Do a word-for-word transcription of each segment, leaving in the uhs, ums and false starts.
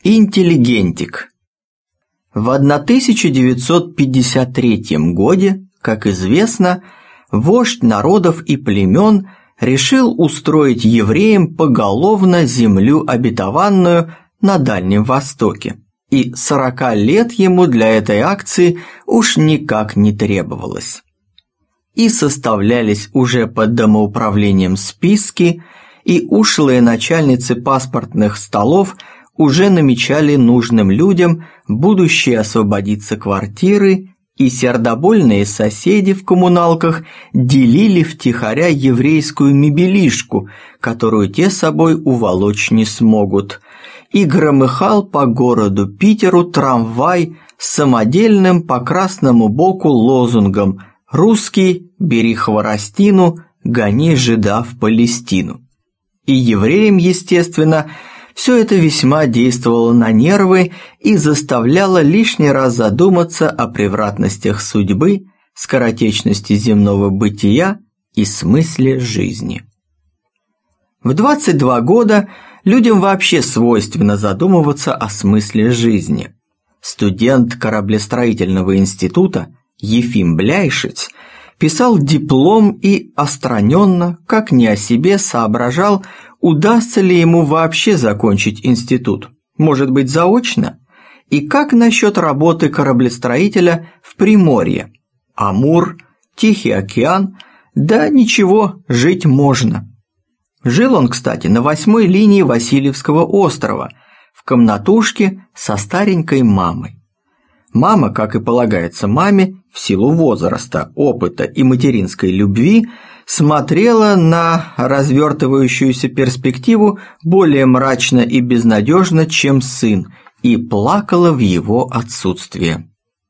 Интеллигентик. В тысяча девятьсот пятьдесят третьем году, как известно, вождь народов и племен решил устроить евреям поголовно землю обетованную на Дальнем Востоке, и сорока лет ему для этой акции уж никак не требовалось. И составлялись уже под домоуправлением списки, и ушлые начальницы паспортных столов уже намечали нужным людям будущее освободиться квартиры, и сердобольные соседи в коммуналках делили втихаря еврейскую мебелишку, которую те собой уволочь не смогут, и громыхал по городу Питеру трамвай с самодельным по красному боку лозунгом «Русский, бери хворостину, гони жида в Палестину». И евреям, естественно, все это весьма действовало на нервы и заставляло лишний раз задуматься о превратностях судьбы, скоротечности земного бытия и смысле жизни. В двадцать два года людям вообще свойственно задумываться о смысле жизни. Студент кораблестроительного института Ефим Бляйшиц писал диплом и отстраненно, как не о себе, соображал, удастся ли ему вообще закончить институт, может быть, заочно, и как насчет работы кораблестроителя в Приморье. Амур, Тихий океан, да ничего, жить можно. Жил он, кстати, на восьмой линии Васильевского острова, в комнатушке со старенькой мамой. Мама, как и полагается маме, в силу возраста, опыта и материнской любви, смотрела на развертывающуюся перспективу более мрачно и безнадежно, чем сын, и плакала в его отсутствие.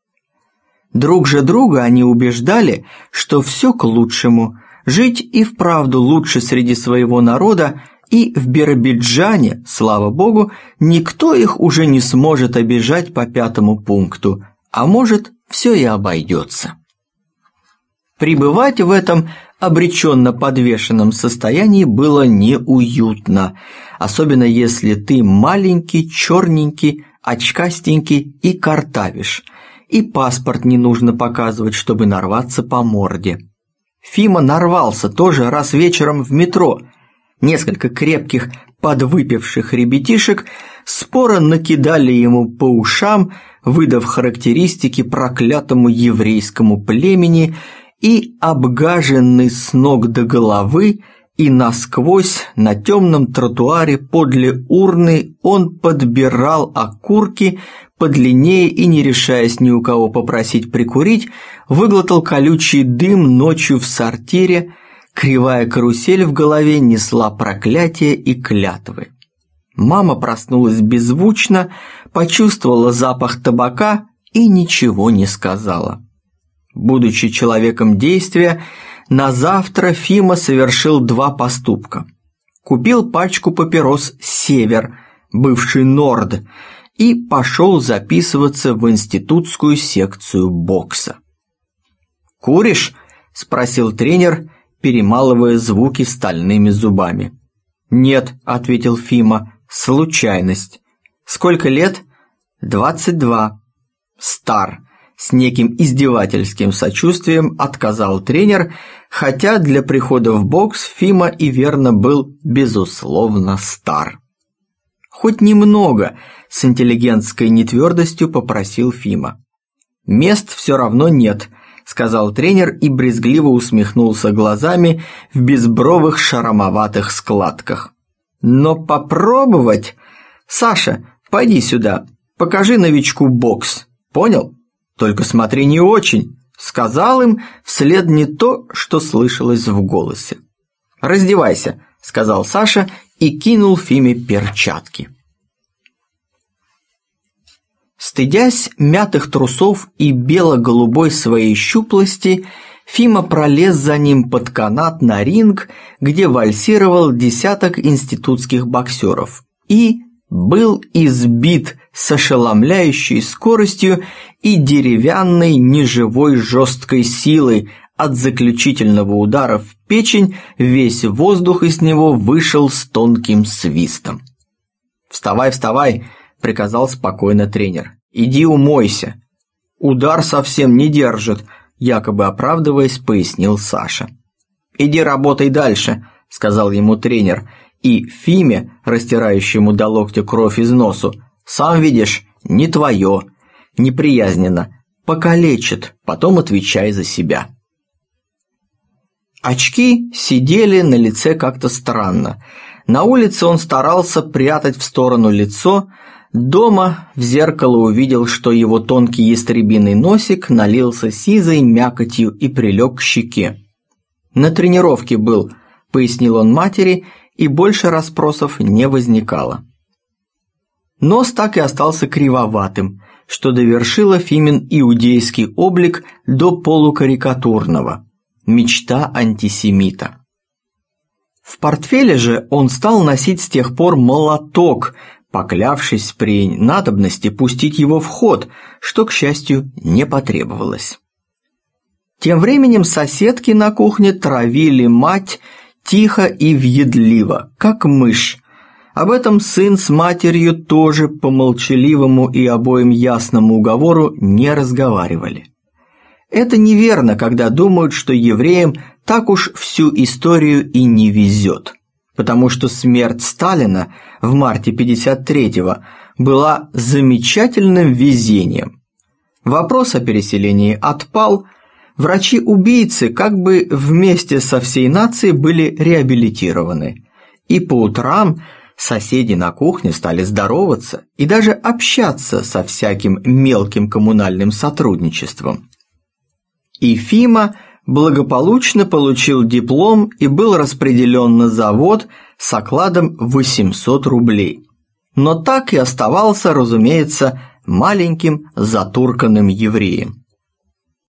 Друг же друга они убеждали, что все к лучшему, жить и вправду лучше среди своего народа, и в Биробиджане, слава богу, никто их уже не сможет обижать по пятому пункту, а может, все и обойдется. Пребывать в этом обреченно подвешенном состоянии было неуютно, особенно если ты маленький, черненький, очкастенький и картавишь, и паспорт не нужно показывать, чтобы нарваться по морде. Фима нарвался тоже раз вечером в метро. Несколько крепких, подвыпивших ребятишек споро накидали ему по ушам, выдав характеристики проклятому еврейскому племени, и обгаженный с ног до головы и насквозь на темном тротуаре подле урны он подбирал окурки подлиннее и, не решаясь ни у кого попросить прикурить, выглотал колючий дым ночью в сортире. Кривая карусель в голове несла проклятия и клятвы. Мама проснулась беззвучно, почувствовала запах табака и ничего не сказала. Будучи человеком действия, на завтра Фима совершил два поступка. Купил пачку папирос «Север», бывший «Норд», и пошел записываться в институтскую секцию бокса. «Куришь?» – спросил тренер, перемалывая звуки стальными зубами. «Нет», – ответил Фима, – «случайность». «Сколько лет?» «Двадцать два». «Стар», – с неким издевательским сочувствием отказал тренер, хотя для прихода в бокс Фима и верно был, безусловно, стар. «Хоть немного», – с интеллигентской нетвердостью попросил Фима. «Мест все равно нет», – сказал тренер и брезгливо усмехнулся глазами в безбровых шаромоватых складках. «Но попробовать? Саша, пойди сюда, покажи новичку бокс, понял? Только смотри не очень», – сказал им вслед не то, что слышалось в голосе. «Раздевайся», – сказал Саша и кинул Фиме перчатки. Стыдясь мятых трусов и бело-голубой своей щуплости, Фима пролез за ним под канат на ринг, где вальсировал десяток институтских боксеров, и был избит с ошеломляющей скоростью и деревянной неживой жесткой силой. От заключительного удара в печень весь воздух из него вышел с тонким свистом. «Вставай, вставай!» – приказал спокойно тренер. «Иди умойся». «Удар совсем не держит», – якобы оправдываясь, пояснил Саша. «Иди работай дальше», – сказал ему тренер, и Фиме, растирающему до локтя кровь из носу: «Сам видишь, не твое». Неприязненно: «Покалечит, потом отвечай за себя». Очки сидели на лице как-то странно. На улице он старался прятать в сторону лицо, дома в зеркало увидел, что его тонкий ястребиный носик налился сизой мякотью и прилег к щеке. «На тренировке был», – пояснил он матери, и больше расспросов не возникало. Нос так и остался кривоватым, что довершило Фимин иудейский облик до полукарикатурного. Мечта антисемита. В портфеле же он стал носить с тех пор молоток, поклявшись при надобности пустить его в ход, что, к счастью, не потребовалось. Тем временем соседки на кухне травили мать тихо и въедливо, как мышь. Об этом сын с матерью тоже по молчаливому и обоим ясному уговору не разговаривали. Это неверно, когда думают, что евреям так уж всю историю и не везет, потому что смерть Сталина в марте пятьдесят третьего была замечательным везением. Вопрос о переселении отпал, врачи-убийцы как бы вместе со всей нацией были реабилитированы, и по утрам соседи на кухне стали здороваться и даже общаться со всяким мелким коммунальным сотрудничеством. И Фима благополучно получил диплом и был распределен на завод с окладом восемьсот рублей. Но так и оставался, разумеется, маленьким затурканным евреем.